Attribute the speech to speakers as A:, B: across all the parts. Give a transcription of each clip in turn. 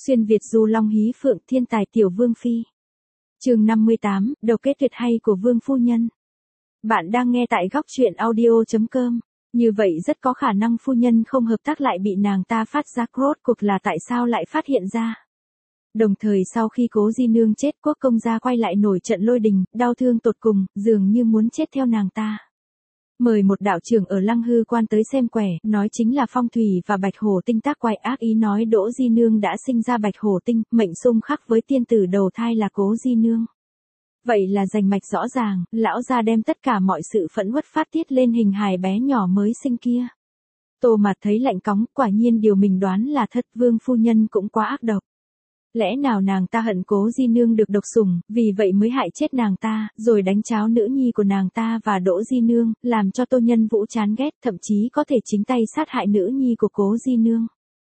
A: Xuyên Việt du long hí phượng thiên tài tiểu vương phi. Chương 58, đầu kết tuyệt hay của vương phu nhân. Bạn đang nghe tại góc truyện audio.com. Như vậy rất có khả năng phu nhân không hợp tác lại bị nàng ta phát giác, rốt cuộc là tại sao lại phát hiện ra. Đồng thời sau khi Cố Di Nương chết, Quốc công gia quay lại nổi trận lôi đình, đau thương tột cùng, dường như muốn chết theo nàng ta. Mời một đạo trưởng ở Lăng Hư Quan tới xem quẻ, nói chính là Phong Thủy và Bạch Hổ Tinh tác quái ác ý nói Đỗ Di Nương đã sinh ra Bạch Hổ Tinh, mệnh xung khắc với tiên tử đầu thai là Cố Di Nương. Vậy là rành mạch rõ ràng, lão gia đem tất cả mọi sự phẫn uất phát tiết lên hình hài bé nhỏ mới sinh kia. Tô Mạt thấy lạnh cóng, quả nhiên điều mình đoán là thật, vương phu nhân cũng quá ác độc. Lẽ nào nàng ta hận Cố Di Nương được độc sủng, vì vậy mới hại chết nàng ta, rồi đánh cháo nữ nhi của nàng ta và Đỗ Di Nương, làm cho Tô Nhân Vũ chán ghét, thậm chí có thể chính tay sát hại nữ nhi của Cố Di Nương.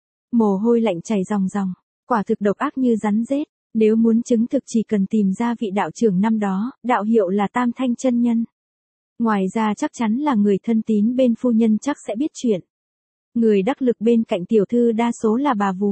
A: Mồ hôi lạnh chảy ròng ròng, quả thực độc ác như rắn rết. Nếu muốn chứng thực chỉ cần tìm ra vị đạo trưởng năm đó, đạo hiệu là Tam Thanh chân nhân. Ngoài ra chắc chắn là người thân tín bên phu nhân chắc sẽ biết chuyện. Người đắc lực bên cạnh tiểu thư đa số là bà vú.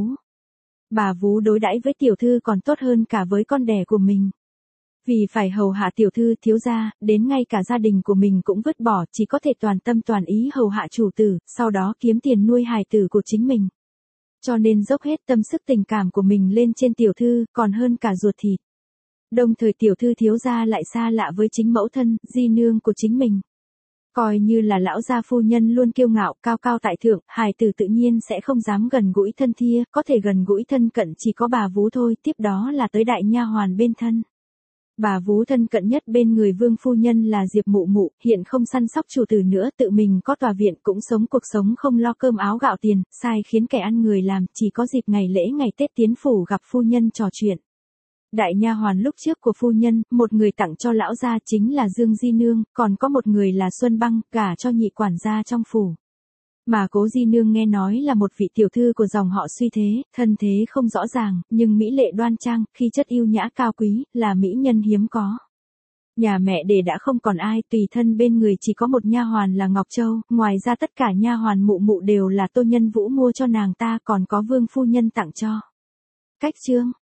A: Bà vú đối đãi với tiểu thư còn tốt hơn cả với con đẻ của mình. Vì phải hầu hạ tiểu thư thiếu gia, đến ngay cả gia đình của mình cũng vứt bỏ, chỉ có thể toàn tâm toàn ý hầu hạ chủ tử, sau đó kiếm tiền nuôi hài tử của chính mình. Cho nên dốc hết tâm sức tình cảm của mình lên trên tiểu thư, còn hơn cả ruột thịt. Đồng thời tiểu thư thiếu gia lại xa lạ với chính mẫu thân, Di Nương của chính mình. Coi như là lão gia phu nhân luôn kiêu ngạo, cao cao tại thượng, hài tử tự nhiên sẽ không dám gần gũi thân thia, có thể gần gũi thân cận chỉ có bà vú thôi, tiếp đó là tới đại nha hoàn bên thân. Bà vú thân cận nhất bên người vương phu nhân là Diệp Mụ Mụ, hiện không săn sóc chủ tử nữa, tự mình có tòa viện cũng sống cuộc sống không lo cơm áo gạo tiền, sai khiến kẻ ăn người làm, chỉ có dịp ngày lễ ngày Tết tiến phủ gặp phu nhân trò chuyện. Đại nha hoàn lúc trước của phu nhân, một người tặng cho lão gia chính là Dương Di Nương, còn có một người là Xuân Băng, gả cho nhị quản gia trong phủ. Mà Cố Di Nương nghe nói là một vị tiểu thư của dòng họ Suy thế, thân thế không rõ ràng, nhưng mỹ lệ đoan trang, khí chất yêu nhã cao quý, là mỹ nhân hiếm có. Nhà mẹ đẻ đã không còn ai, tùy thân bên người chỉ có một nha hoàn là Ngọc Châu, ngoài ra tất cả nha hoàn Mụ Mụ đều là Tô Nhân Vũ mua cho nàng ta, còn có vương phu nhân tặng cho. Cách chương